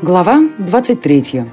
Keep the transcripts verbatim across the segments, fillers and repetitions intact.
Глава двадцать третья.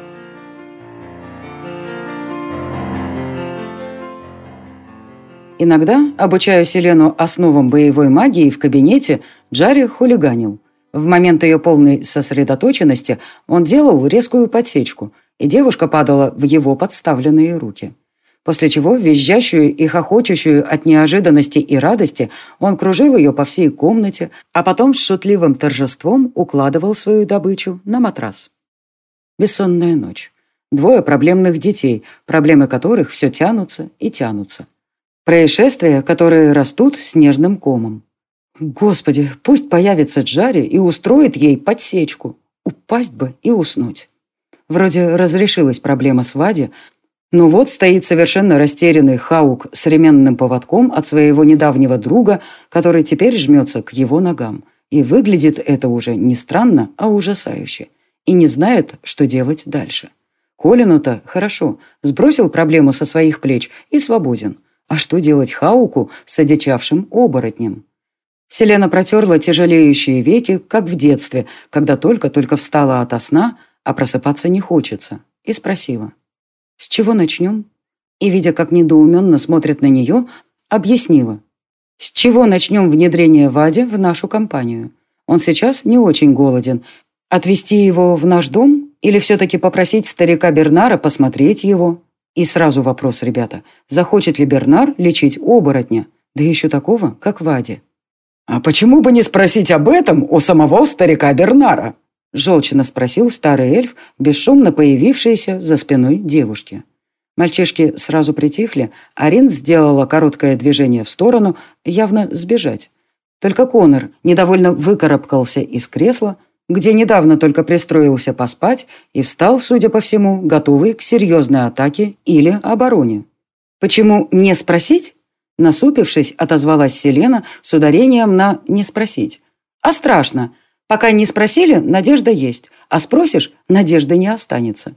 Иногда, обучая Селену основам боевой магии в кабинете, Джарри хулиганил. В момент ее полной сосредоточенности он делал резкую подсечку, и девушка падала в его подставленные руки. После чего, визжащую и хохочущую от неожиданности и радости, он кружил ее по всей комнате, а потом с шутливым торжеством укладывал свою добычу на матрас. Бессонная ночь. Двое проблемных детей, проблемы которых все тянутся и тянутся. Происшествия, которые растут снежным комом. Господи, пусть появится Джарри и устроит ей подсечку. Упасть бы и уснуть. Вроде разрешилась проблема с Вади, но вот стоит совершенно растерянный Хаук с ременным поводком от своего недавнего друга, который теперь жмется к его ногам. И выглядит это уже не странно, а ужасающе. И не знает, что делать дальше. Колину-то хорошо, сбросил проблему со своих плеч и свободен. А что делать Хауку с одичавшим оборотнем? Селена протерла тяжелеющие веки, как в детстве, когда только-только встала ото сна, а просыпаться не хочется, и спросила: «С чего начнем?» И, видя, как недоуменно смотрит на нее, объяснила: «С чего начнем внедрение Вади в нашу компанию? Он сейчас не очень голоден. Отвезти его в наш дом или все-таки попросить старика Бернара посмотреть его?» И сразу вопрос, ребята: захочет ли Бернар лечить оборотня, да еще такого, как Вади? «А почему бы не спросить об этом у самого старика Бернара?» Желчно спросил старый эльф, бесшумно появившийся за спиной девушки. Мальчишки сразу притихли, а Рин сделала короткое движение в сторону, явно сбежать. Только Конор недовольно выкарабкался из кресла, где недавно только пристроился поспать, и встал, судя по всему, готовый к серьезной атаке или обороне. «Почему не спросить?» Насупившись, отозвалась Селена с ударением на «не спросить». «А страшно. Пока не спросили, надежда есть, а спросишь, надежды не останется».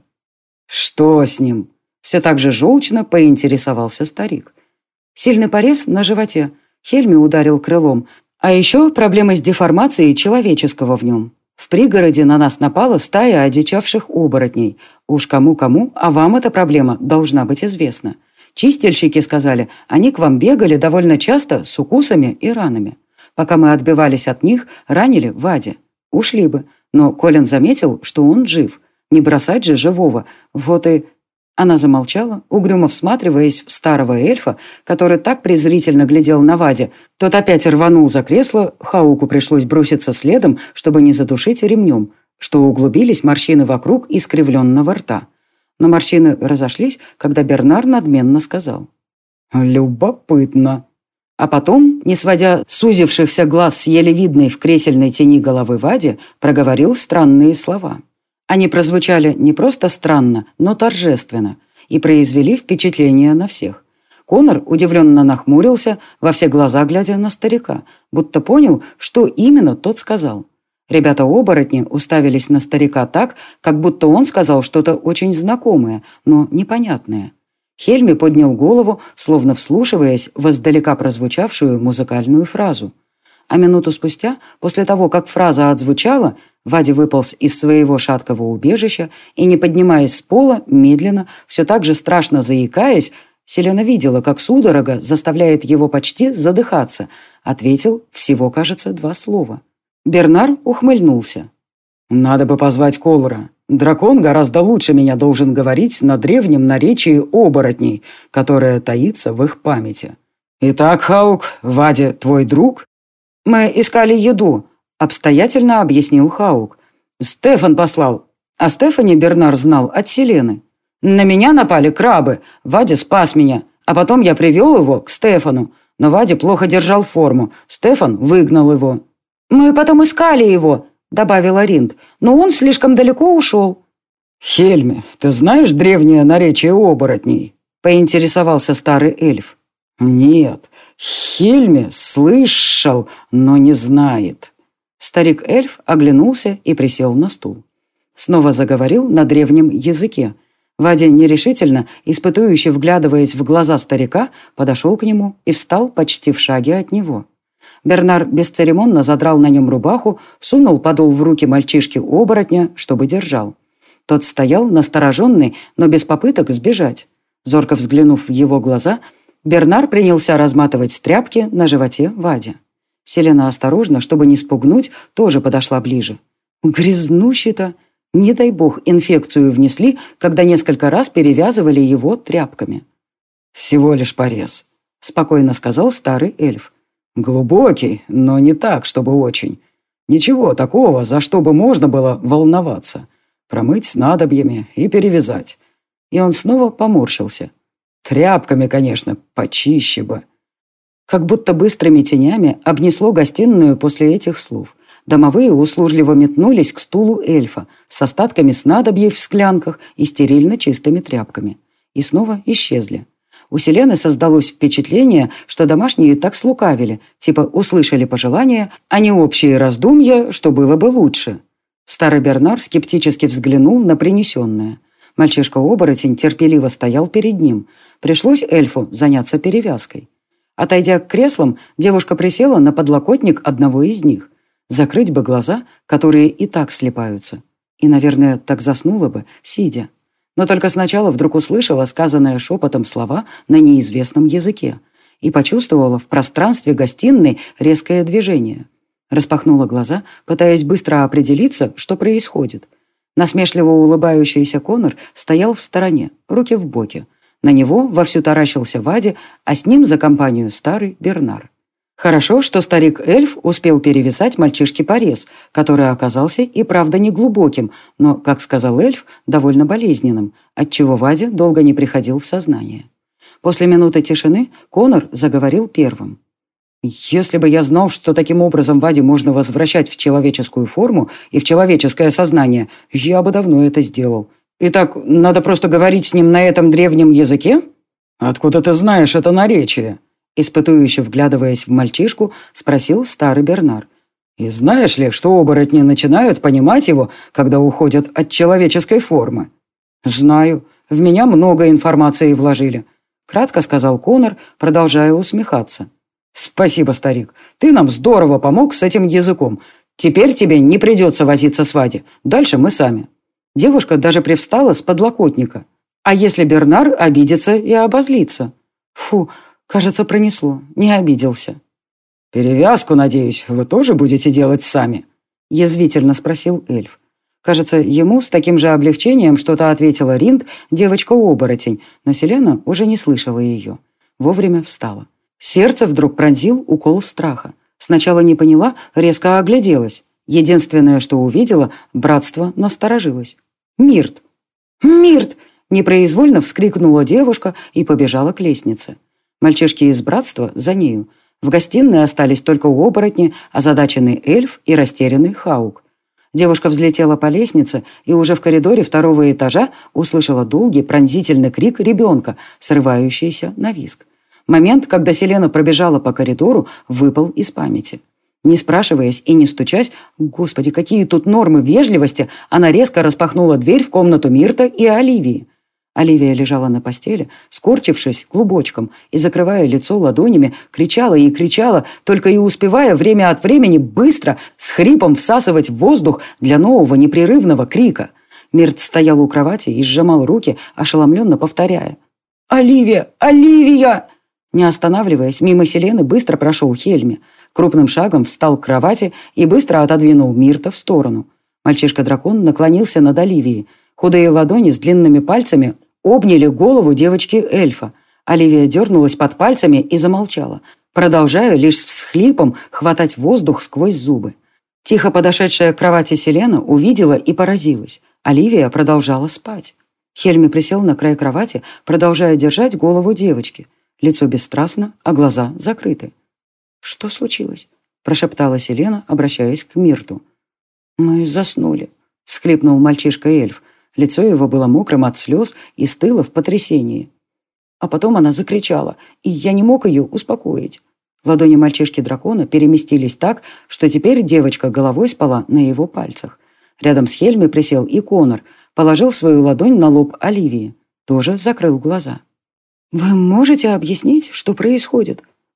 «Что с ним?» Все так же желчно поинтересовался старик. Сильный порез на животе. Хельми ударил крылом. А еще проблемы с деформацией человеческого в нем. В пригороде на нас напала стая одичавших оборотней. Уж кому-кому, а вам эта проблема должна быть известна. Чистильщики сказали, они к вам бегали довольно часто с укусами и ранами. Пока мы отбивались от них, ранили Вади. Ушли бы, но Колин заметил, что он жив. Не бросать же живого. Вот и... Она замолчала, угрюмо всматриваясь в старого эльфа, который так презрительно глядел на Вади. Тот опять рванул за кресло, Хауку пришлось броситься следом, чтобы не задушить ремнем, что углубились морщины вокруг искривленного рта. Но морщины разошлись, когда Бернар надменно сказал: «Любопытно». А потом, не сводя сузившихся глаз с еле видной в кресельной тени головы Вади, проговорил странные слова. Они прозвучали не просто странно, но торжественно, и произвели впечатление на всех. Конор удивленно нахмурился, во все глаза глядя на старика, будто понял, что именно тот сказал. Ребята-оборотни уставились на старика так, как будто он сказал что-то очень знакомое, но непонятное. Хельми поднял голову, словно вслушиваясь в издалека прозвучавшую музыкальную фразу. А минуту спустя, после того, как фраза отзвучала, Вади выполз из своего шаткого убежища и, не поднимаясь с пола, медленно, все так же страшно заикаясь, Селена видела, как судорога заставляет его почти задыхаться, ответил всего, кажется, два слова. Бернар ухмыльнулся. «Надо бы позвать Колора. Дракон гораздо лучше меня должен говорить на древнем наречии оборотней, которое таится в их памяти. Итак, Хаук, Вади твой друг?» «Мы искали еду», — обстоятельно объяснил Хаук. «Стефан послал». А Стефани Бернар знал от Селены. «На меня напали крабы. Вади спас меня. А потом я привел его к Стефану. Но Вади плохо держал форму. Стефан выгнал его». «Мы потом искали его», — добавила Ринд, «но он слишком далеко ушел». «Хельми, ты знаешь древнее наречие оборотней?» — поинтересовался старый эльф. «Нет, Хельми слышал, но не знает». Старик-эльф оглянулся и присел на стул. Снова заговорил на древнем языке. Вади нерешительно, испытующе вглядываясь в глаза старика, подошел к нему и встал почти в шаге от него. Бернар бесцеремонно задрал на нем рубаху, сунул подол в руки мальчишки-оборотня, чтобы держал. Тот стоял настороженный, но без попыток сбежать. Зорко взглянув в его глаза, Бернар принялся разматывать тряпки на животе Ваде. Селена осторожно, чтобы не спугнуть, тоже подошла ближе. Грязнущий-то! Не дай бог, инфекцию внесли, когда несколько раз перевязывали его тряпками. «Всего лишь порез», — спокойно сказал старый эльф. «Глубокий, но не так, чтобы очень. Ничего такого, за что бы можно было волноваться. Промыть снадобьями и перевязать». И он снова поморщился. «Тряпками, конечно, почище бы». Как будто быстрыми тенями обнесло гостиную после этих слов. Домовые услужливо метнулись к стулу эльфа с остатками снадобьев в склянках и стерильно чистыми тряпками. И снова исчезли. У Селены создалось впечатление, что домашние так слукавили, типа услышали пожелания, а не общие раздумья, что было бы лучше. Старый Бернар скептически взглянул на принесенное. Мальчишка-оборотень терпеливо стоял перед ним. Пришлось эльфу заняться перевязкой. Отойдя к креслам, девушка присела на подлокотник одного из них. Закрыть бы глаза, которые и так слипаются. И, наверное, так заснула бы, сидя. Но только сначала вдруг услышала сказанное шепотом слова на неизвестном языке и почувствовала в пространстве гостиной резкое движение. Распахнула глаза, пытаясь быстро определиться, что происходит. Насмешливо улыбающийся Конор стоял в стороне, руки в боки. На него вовсю таращился Вади, а с ним за компанию старый Бернар. Хорошо, что старик-эльф успел перевязать мальчишке порез, который оказался и правда неглубоким, но, как сказал эльф, довольно болезненным, отчего Ваде долго не приходил в сознание. После минуты тишины Конор заговорил первым. «Если бы я знал, что таким образом Ваде можно возвращать в человеческую форму и в человеческое сознание, я бы давно это сделал. Итак, надо просто говорить с ним на этом древнем языке?» «Откуда ты знаешь это наречие?» Испытующе вглядываясь в мальчишку, спросил старый Бернар. «И знаешь ли, что оборотни начинают понимать его, когда уходят от человеческой формы?» «Знаю. В меня много информации вложили», — кратко сказал Конор, продолжая усмехаться. «Спасибо, старик. Ты нам здорово помог с этим языком. Теперь тебе не придется возиться с Вади. Дальше мы сами». Девушка даже привстала с подлокотника. А если Бернар обидится и обозлится? Фу, кажется, пронесло. Не обиделся. «Перевязку, надеюсь, вы тоже будете делать сами?» Язвительно спросил эльф. Кажется, ему с таким же облегчением что-то ответила Ринд, девочка-оборотень, но Селена уже не слышала ее. Вовремя встала. Сердце вдруг пронзил укол страха. Сначала не поняла, резко огляделась. Единственное, что увидела, братство насторожилось. «Мирт! Мирт!» – непроизвольно вскрикнула девушка и побежала к лестнице. Мальчишки из братства за нею. В гостиной остались только оборотни, озадаченный эльф и растерянный Хаук. Девушка взлетела по лестнице и уже в коридоре второго этажа услышала долгий пронзительный крик ребенка, срывающийся на визг. Момент, когда Селена пробежала по коридору, выпал из памяти. Не спрашиваясь и не стучась, господи, какие тут нормы вежливости, она резко распахнула дверь в комнату Мирта и Оливии. Оливия лежала на постели, скорчившись клубочком и, закрывая лицо ладонями, кричала и кричала, только и успевая время от времени быстро, с хрипом всасывать воздух для нового непрерывного крика. Мирт стоял у кровати и сжимал руки, ошеломленно повторяя: «Оливия! Оливия!» Не останавливаясь, мимо Селены быстро прошел Хельми. Крупным шагом встал к кровати и быстро отодвинул Мирта в сторону. Мальчишка-дракон наклонился над Оливией. Худые ладони с длинными пальцами обняли голову девочки-эльфа. Оливия дернулась под пальцами и замолчала, продолжая лишь с всхлипом хватать воздух сквозь зубы. Тихо подошедшая к кровати Селена увидела и поразилась. Оливия продолжала спать. Хельми присел на край кровати, продолжая держать голову девочки. Лицо бесстрастно, а глаза закрыты. «Что случилось?» – прошептала Селена, обращаясь к Мирту. «Мы заснули», – всхлипнул мальчишка-эльф. Лицо его было мокрым от слез и стыло в потрясении. А потом она закричала, и я не мог ее успокоить. Ладони мальчишки-дракона переместились так, что теперь девочка головой спала на его пальцах. Рядом с Хельми присел и Конор, положил свою ладонь на лоб Оливии. Тоже закрыл глаза. «Вы можете объяснить, что происходит?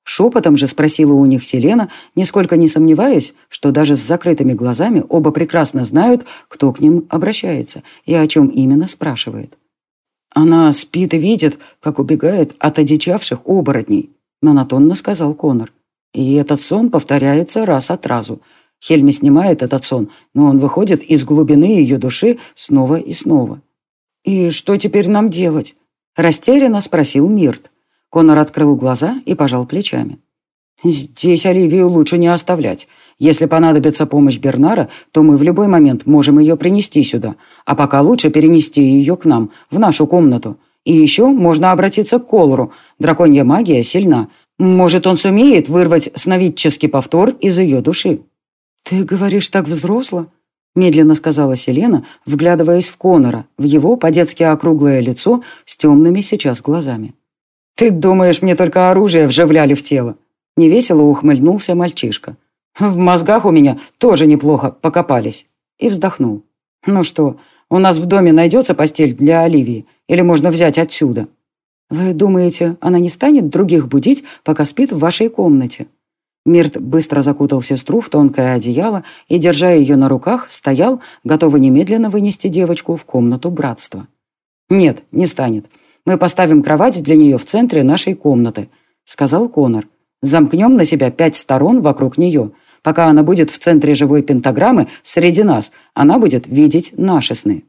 Шепотом же спросила у них Селена, нисколько не сомневаясь, что даже с закрытыми глазами оба прекрасно знают, кто к ним обращается и о чем именно спрашивает. «Она спит и видит, как убегает от одичавших оборотней», монотонно сказал Конор. «И этот сон повторяется раз от разу. Хельми снимает этот сон, но он выходит из глубины ее души снова и снова». «И что теперь нам делать?» растерянно спросил Мирт. Конор открыл глаза и пожал плечами. «Здесь Оливию лучше не оставлять. Если понадобится помощь Бернара, то мы в любой момент можем ее принести сюда, а пока лучше перенести ее к нам, в нашу комнату. И еще можно обратиться к Колору. Драконья магия сильна. Может, он сумеет вырвать сновидческий повтор из ее души». «Ты говоришь так взросло?» медленно сказала Селена, вглядываясь в Конора, в его по-детски округлое лицо с темными сейчас глазами. «Ты думаешь, мне только оружие вживляли в тело?» Невесело ухмыльнулся мальчишка. «В мозгах у меня тоже неплохо покопались». И вздохнул. «Ну что, у нас в доме найдется постель для Оливии? Или можно взять отсюда?» «Вы думаете, она не станет других будить, пока спит в вашей комнате?» Мирт быстро закутал сестру в тонкое одеяло и, держа ее на руках, стоял, готовый немедленно вынести девочку в комнату братства. «Нет, не станет. Мы поставим кровать для нее в центре нашей комнаты», — сказал Конор. «Замкнем на себя пять сторон вокруг нее. Пока она будет в центре живой пентаграммы среди нас, она будет видеть наши сны».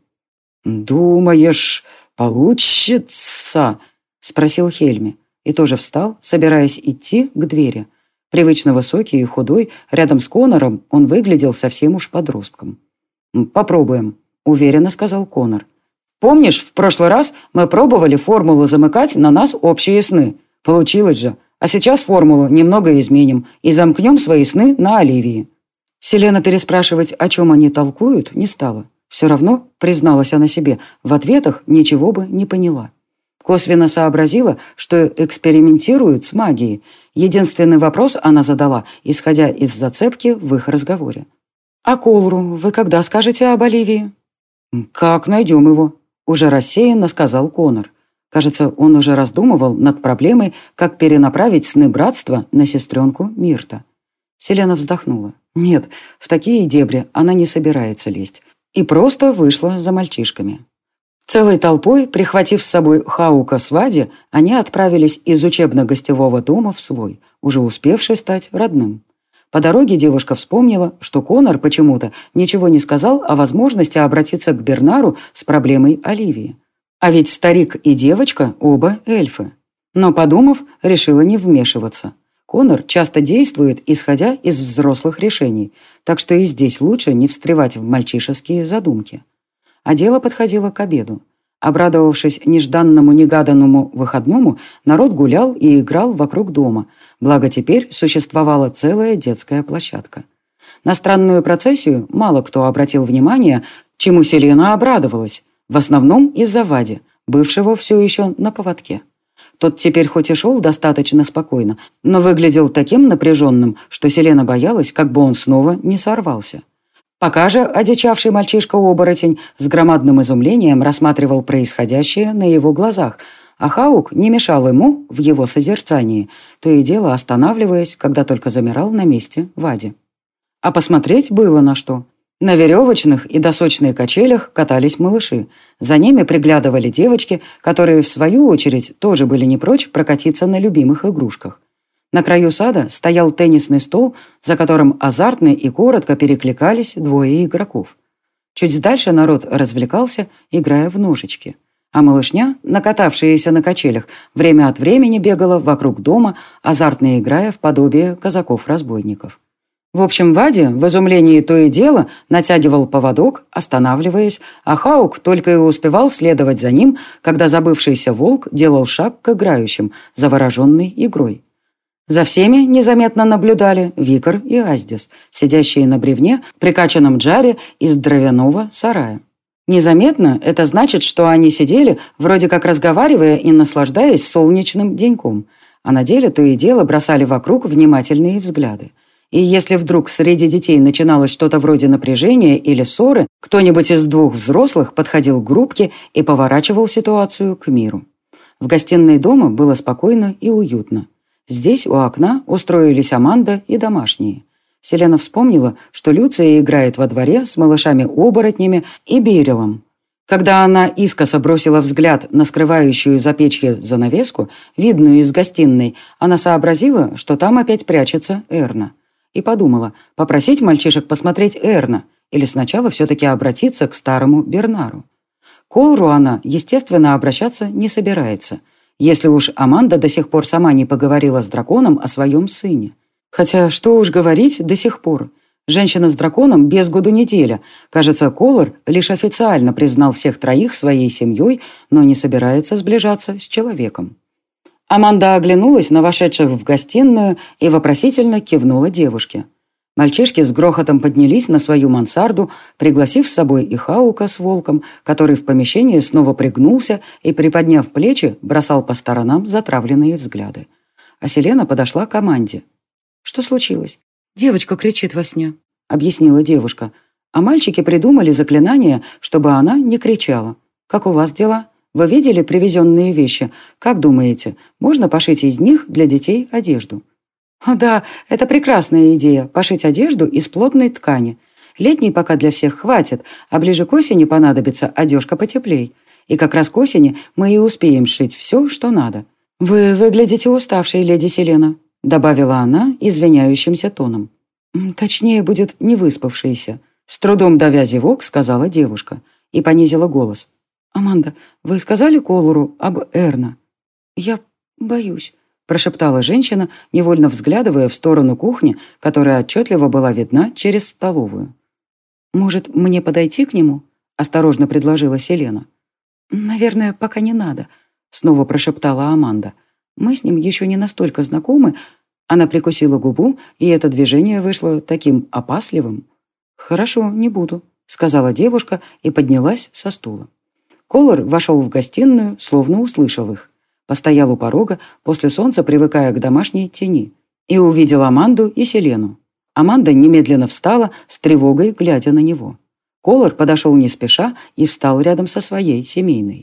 «Думаешь, получится?» — спросил Хельми. И тоже встал, собираясь идти к двери. Привычно высокий и худой, рядом с Конором он выглядел совсем уж подростком. «Попробуем», — уверенно сказал Конор. «Помнишь, в прошлый раз мы пробовали формулу замыкать на нас общие сны? Получилось же. А сейчас формулу немного изменим и замкнем свои сны на Оливии». Селена переспрашивать, о чем они толкуют, не стала. Все равно, призналась она себе, в ответах ничего бы не поняла. Косвенно сообразила, что экспериментируют с магией. Единственный вопрос она задала, исходя из зацепки в их разговоре. «А Колру вы когда скажете об Оливии?» «Как найдем его?» – уже рассеянно сказал Конор. Кажется, он уже раздумывал над проблемой, как перенаправить сны братства на сестренку Мирта. Селена вздохнула. Нет, в такие дебри она не собирается лезть. И просто вышла за мальчишками. Целой толпой, прихватив с собой Хаука с Вади, они отправились из учебно-гостевого дома в свой, уже успевший стать родным. По дороге девушка вспомнила, что Конор почему-то ничего не сказал о возможности обратиться к Бернару с проблемой Оливии. А ведь старик и девочка оба эльфы. Но, подумав, решила не вмешиваться. Конор часто действует, исходя из взрослых решений, так что и здесь лучше не встревать в мальчишеские задумки. А дело подходило к обеду. Обрадовавшись нежданному-негаданному выходному, народ гулял и играл вокруг дома, благо теперь существовала целая детская площадка. На странную процессию мало кто обратил внимание, чему Селена обрадовалась, в основном из-за Вади, бывшего все еще на поводке. Тот теперь хоть и шел достаточно спокойно, но выглядел таким напряженным, что Селена боялась, как бы он снова не сорвался. Пока же одичавший мальчишка-оборотень с громадным изумлением рассматривал происходящее на его глазах, а Хаук не мешал ему в его созерцании, то и дело останавливаясь, когда только замирал на месте Вади. А посмотреть было на что. На веревочных и досочных качелях катались малыши. За ними приглядывали девочки, которые, в свою очередь, тоже были не прочь прокатиться на любимых игрушках. На краю сада стоял теннисный стол, за которым азартно и коротко перекликались двое игроков. Чуть дальше народ развлекался, играя в ножички. А малышня, накатавшаяся на качелях, время от времени бегала вокруг дома, азартно играя в подобие казаков-разбойников. В общем, Вади в изумлении то и дело натягивал поводок, останавливаясь, а Хаук только и успевал следовать за ним, когда забывшийся волк делал шаг к играющим, завороженный игрой. За всеми незаметно наблюдали Викар и Аздис, сидящие на бревне, прикачанном джаре из дровяного сарая. Незаметно это значит, что они сидели, вроде как разговаривая и наслаждаясь солнечным деньком, а на деле то и дело бросали вокруг внимательные взгляды. И если вдруг среди детей начиналось что-то вроде напряжения или ссоры, кто-нибудь из двух взрослых подходил к группке и поворачивал ситуацию к миру. В гостиной дома было спокойно и уютно. Здесь у окна устроились Аманда и домашние. Селена вспомнила, что Люция играет во дворе с малышами-оборотнями и Берилом. Когда она искоса бросила взгляд на скрывающую за печью занавеску, видную из гостиной, она сообразила, что там опять прячется Эрна. И подумала, попросить мальчишек посмотреть Эрна или сначала все-таки обратиться к старому Бернару. К Колору она, естественно, обращаться не собирается, если уж Аманда до сих пор сама не поговорила с драконом о своем сыне. Хотя, что уж говорить до сих пор. Женщина с драконом без году неделя. Кажется, Колор лишь официально признал всех троих своей семьей, но не собирается сближаться с человеком. Аманда оглянулась на вошедших в гостиную и вопросительно кивнула девушке. Мальчишки с грохотом поднялись на свою мансарду, пригласив с собой и Хаука с волком, который в помещении снова пригнулся и, приподняв плечи, бросал по сторонам затравленные взгляды. А Селена подошла к Аманде. «Что случилось?» «Девочка кричит во сне», — объяснила девушка. А мальчики придумали заклинание, чтобы она не кричала. «Как у вас дела? Вы видели привезенные вещи? Как думаете, можно пошить из них для детей одежду?» «О, да, это прекрасная идея — пошить одежду из плотной ткани. Летней пока для всех хватит, а ближе к осени понадобится одежка потеплей. И как раз к осени мы и успеем сшить все, что надо. Вы выглядите уставшей, леди Селена», — добавила она извиняющимся тоном. «Точнее, будет не выспавшейся», — с трудом давя зевок, сказала девушка и понизила голос. «Аманда, вы сказали Колору об Эрна?» «Я боюсь», — прошептала женщина, невольно взглядывая в сторону кухни, которая отчетливо была видна через столовую. «Может, мне подойти к нему?» — осторожно предложила Селена. «Наверное, пока не надо», — снова прошептала Аманда. «Мы с ним еще не настолько знакомы». Она прикусила губу, и это движение вышло таким опасливым. «Хорошо, не буду», — сказала девушка и поднялась со стула. Колор вошел в гостиную, словно услышал их. Постоял у порога, после солнца привыкая к домашней тени, и увидел Аманду и Селену. Аманда немедленно встала, с тревогой глядя на него. Колор подошел не спеша и встал рядом со своей семейной.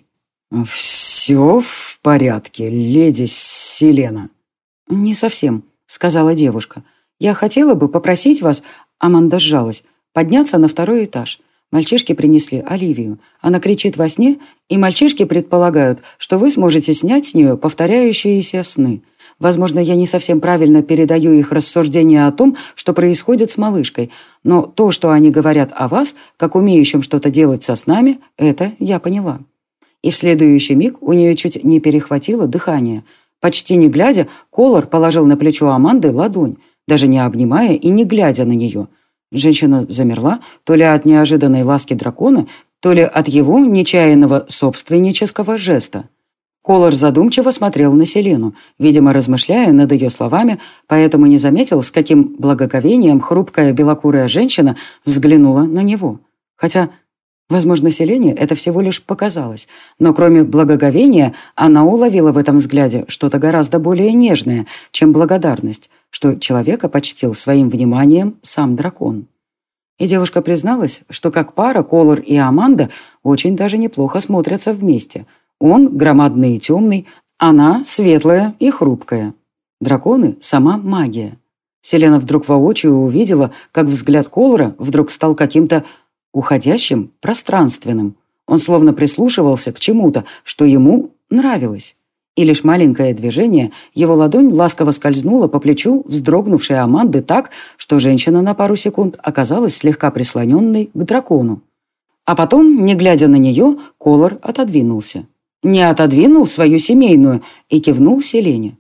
«Все в порядке, леди Селена?» «Не совсем», — сказала девушка. «Я хотела бы попросить вас...» Аманда сжалась. «Подняться на второй этаж. Мальчишки принесли Оливию. Она кричит во сне, и мальчишки предполагают, что вы сможете снять с нее повторяющиеся сны. Возможно, я не совсем правильно передаю их рассуждения о том, что происходит с малышкой, но то, что они говорят о вас, как умеющем что-то делать со снами, это я поняла». И в следующий миг у нее чуть не перехватило дыхание. Почти не глядя, Колор положил на плечо Аманды ладонь, даже не обнимая и не глядя на нее. Женщина замерла, то ли от неожиданной ласки дракона, то ли от его нечаянного собственнического жеста. Колор задумчиво смотрел на Селену, видимо, размышляя над ее словами, поэтому не заметил, с каким благоговением хрупкая белокурая женщина взглянула на него. Хотя... Возможно, Селене это всего лишь показалось, но кроме благоговения она уловила в этом взгляде что-то гораздо более нежное, чем благодарность, что человека почтил своим вниманием сам дракон. И девушка призналась, что как пара Колор и Аманда очень даже неплохо смотрятся вместе. Он громадный и темный, она светлая и хрупкая. Драконы — сама магия. Селена вдруг воочию увидела, как взгляд Колора вдруг стал каким-то уходящим, пространственным. Он словно прислушивался к чему-то, что ему нравилось. И лишь маленькое движение, его ладонь ласково скользнула по плечу вздрогнувшей Аманды так, что женщина на пару секунд оказалась слегка прислоненной к дракону. А потом, не глядя на нее, Колор отодвинулся. Не отодвинул свою семейную и кивнул Селене.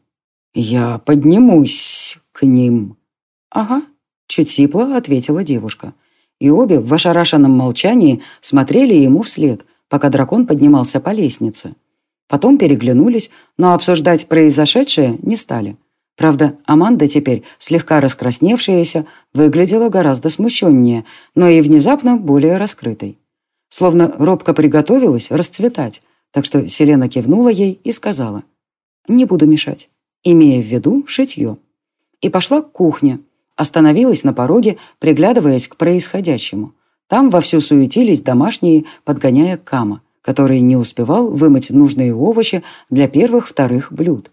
«Я поднимусь к ним». «Ага», — чуть сипло ответила девушка. И обе в ошарашенном молчании смотрели ему вслед, пока дракон поднимался по лестнице. Потом переглянулись, но обсуждать произошедшее не стали. Правда, Аманда теперь, слегка раскрасневшаяся, выглядела гораздо смущеннее, но и внезапно более раскрытой. Словно робко приготовилась расцветать, так что Селена кивнула ей и сказала: «Не буду мешать», имея в виду шитье. И пошла к кухне. Остановилась на пороге, приглядываясь к происходящему. Там вовсю суетились домашние, подгоняя Кама, который не успевал вымыть нужные овощи для первых-вторых блюд.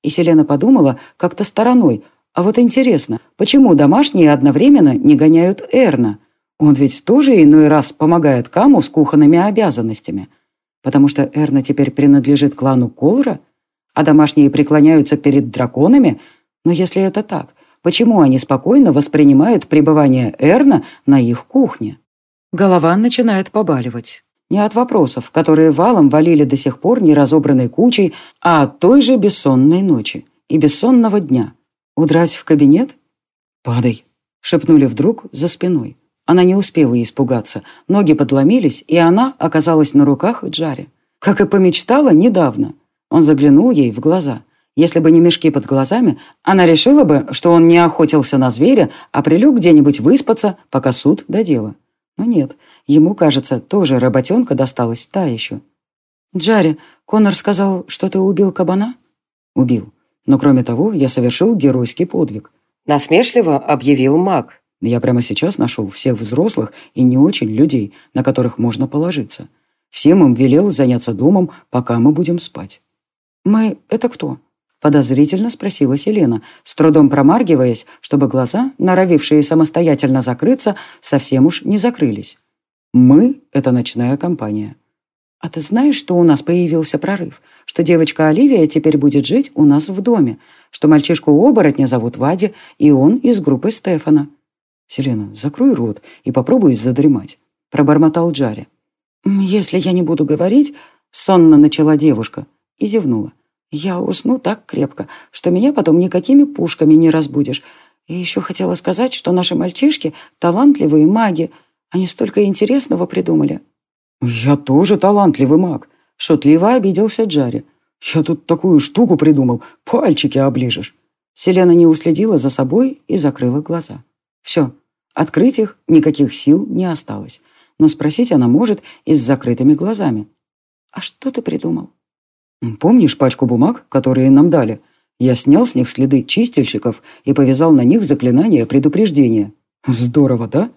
И Селена подумала как-то стороной. А вот интересно, почему домашние одновременно не гоняют Эрна? Он ведь тоже иной раз помогает Каму с кухонными обязанностями. Потому что Эрна теперь принадлежит клану Колра, а домашние преклоняются перед драконами. Но если это так, почему они спокойно воспринимают пребывание Эрна на их кухне? Голова начинает побаливать. Не от вопросов, которые валом валили до сих пор неразобранной кучей, а от той же бессонной ночи и бессонного дня. Удрать в кабинет? «Падай», — шепнули вдруг за спиной. Она не успела испугаться. Ноги подломились, и она оказалась на руках Джаре. Как и помечтала недавно. Он заглянул ей в глаза. Если бы не мешки под глазами, она решила бы, что он не охотился на зверя, а прилег где-нибудь выспаться, пока суд до дела. Но нет, ему, кажется, тоже работенка досталась та еще. «Джаре, Конор сказал, что ты убил кабана?» «Убил. Но кроме того, я совершил геройский подвиг». Насмешливо объявил маг. «Я прямо сейчас нашел всех взрослых и не очень людей, на которых можно положиться. Всем им велел заняться домом, пока мы будем спать». «Мы — это кто?» — подозрительно спросила Селена, с трудом промаргиваясь, чтобы глаза, норовившие самостоятельно закрыться, совсем уж не закрылись. «Мы — это ночная компания». «А ты знаешь, что у нас появился прорыв? Что девочка Оливия теперь будет жить у нас в доме? Что мальчишку-оборотня зовут Вади, и он из группы Стефана?» «Селена, закрой рот и попробуй задремать», — пробормотал Джаре. «Если я не буду говорить...» — сонно начала девушка и зевнула. «Я усну так крепко, что меня потом никакими пушками не разбудишь. И еще хотела сказать, что наши мальчишки — талантливые маги. Они столько интересного придумали». «Я тоже талантливый маг», — шутливо обиделся Джаре. «Я тут такую штуку придумал, пальчики оближешь». Селена не уследила за собой и закрыла глаза. Все, открыть их никаких сил не осталось. Но спросить она может и с закрытыми глазами. «А что ты придумал?» «Помнишь пачку бумаг, которые нам дали? Я снял с них следы чистильщиков и повязал на них заклинание предупреждения. Здорово, да?»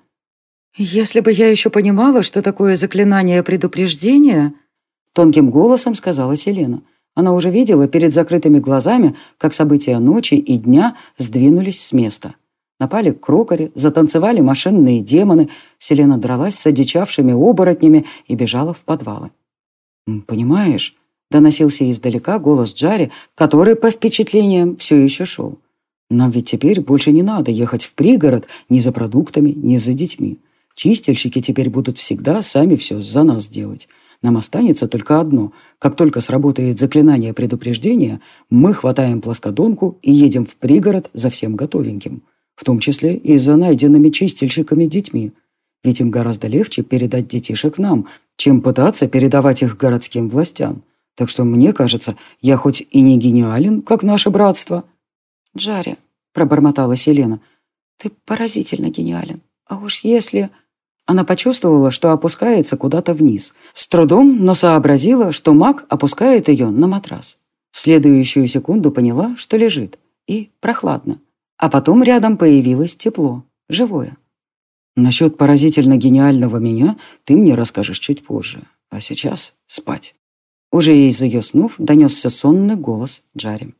«Если бы я еще понимала, что такое заклинание предупреждения...» Тонким голосом сказала Селена. Она уже видела перед закрытыми глазами, как события ночи и дня сдвинулись с места. Напали крокори, затанцевали машинные демоны. Селена дралась с одичавшими оборотнями и бежала в подвалы. «Понимаешь...» — доносился издалека голос Джаре, который, по впечатлениям, все еще шел. «Нам ведь теперь больше не надо ехать в пригород ни за продуктами, ни за детьми. Чистильщики теперь будут всегда сами все за нас делать. Нам останется только одно. Как только сработает заклинание предупреждения, мы хватаем плоскодонку и едем в пригород за всем готовеньким. В том числе и за найденными чистильщиками детьми. Ведь им гораздо легче передать детишек нам, чем пытаться передавать их городским властям. Так что, мне кажется, я хоть и не гениален, как наше братство». «Джаре», — пробормотала Селена, — «ты поразительно гениален. А уж если...» Она почувствовала, что опускается куда-то вниз. С трудом, но сообразила, что маг опускает ее на матрас. В следующую секунду поняла, что лежит. И прохладно. А потом рядом появилось тепло. Живое. «Насчет поразительно гениального меня ты мне расскажешь чуть позже. А сейчас спать». Уже из ее снов донесся сонный голос Джаре.